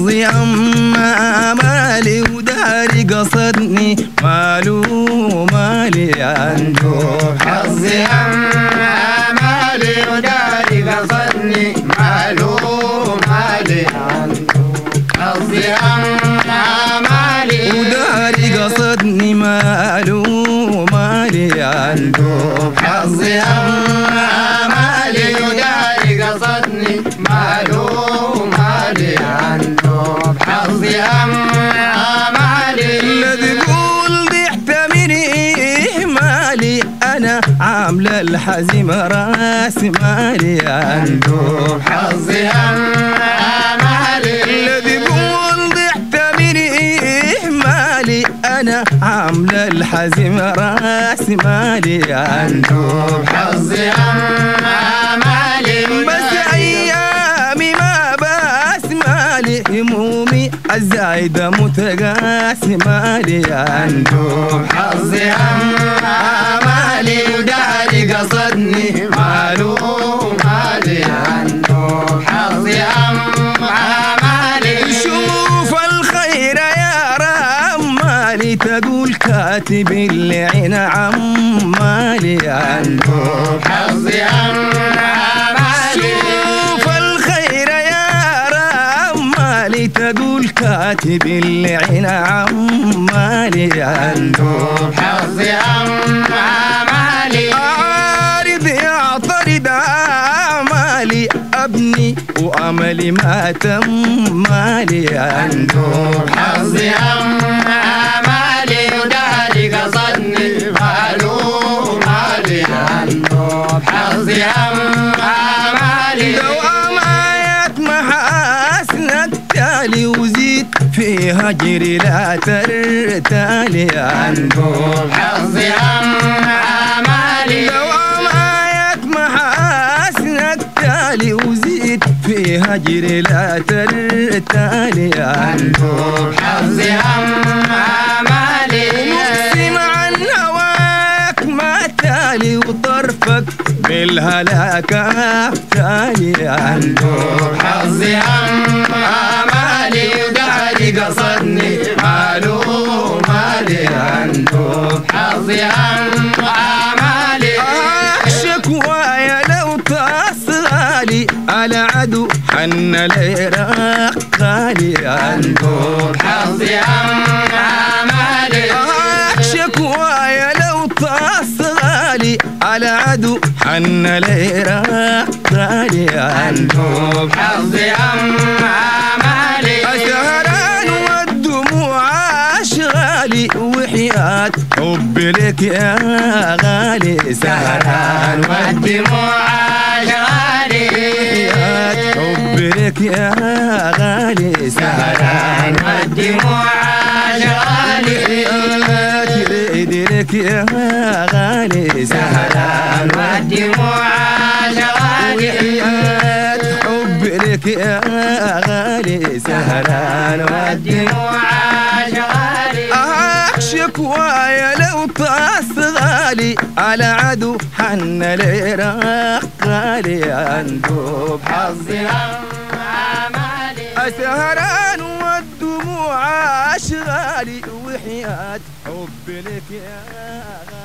حظي أما مالي وداري قصدني مالو مالي عندوب حظي أما مالي وداري قصدني مالو مالي عندوب حظي أما مالي وداري قصدني مالو مالي عندوب حظي أما مالي وداري قصدني مالو مالي عندوب حظي أما مالي الذي يقول ضحت مني مالي أنا عامل الحزم راس مالي عندوب حظي أما مالي الذي يقول ضحت مني مالي أنا عامل الحزم راس مالي عندوب حظي أما مالي بس أيامي ما بس مالي همومي الزايدة متقاس مالي عندوب حظي أما مالي وداري قصدني مالو مالي عندوب حظي أما مالي شوف الخير يا رمالي تقول كاتب اللي عين عمالي عندوب حظي أما مالي شوف الخير يا رمالي تقول كاتب اللي عين عمالي عندوب حظي أما مالي عارض يعترض أعمالي أبني وأملي ما تم مالي عندوب حظي أما مالي وداري قصدني مالو مالي عندوب حظي أما مالي دوام آيات محاسنك تالي وزيد في هجري لا ترتالي عندوب حظي أما مالي دوام آيات محاسنك تالي وزيد في هجري لا ترتالي عندوب حظي أما مالي مقسم عن هواك ما تالي وطرفك بالهلاك تالي عندوب حظي أما مالي وداري قصدني مالو مالي عندوب حظي أما مالي شكوايا لو تصغالي على عدو حن العراق غالي عندوب حظي أما مالي شكوايا لو تصغالي على عدو حن العراق غالي عندوب حظي أما مالي سهران والدموع اشغالي وحياة حب لك يا غالي سهران والدموع شغالي وحياة حب لك يا غالي سهران والدموع شغالي لك يا غالي سهران والدموع شغالي وحياة حب لك يا غالي سهران والدموع شغالي شكوايا لو تصغالي على عدو حن العراق غالي عندوب حظي أما مالي سهران والدموع اشغالي وحياة حب لك يا غالي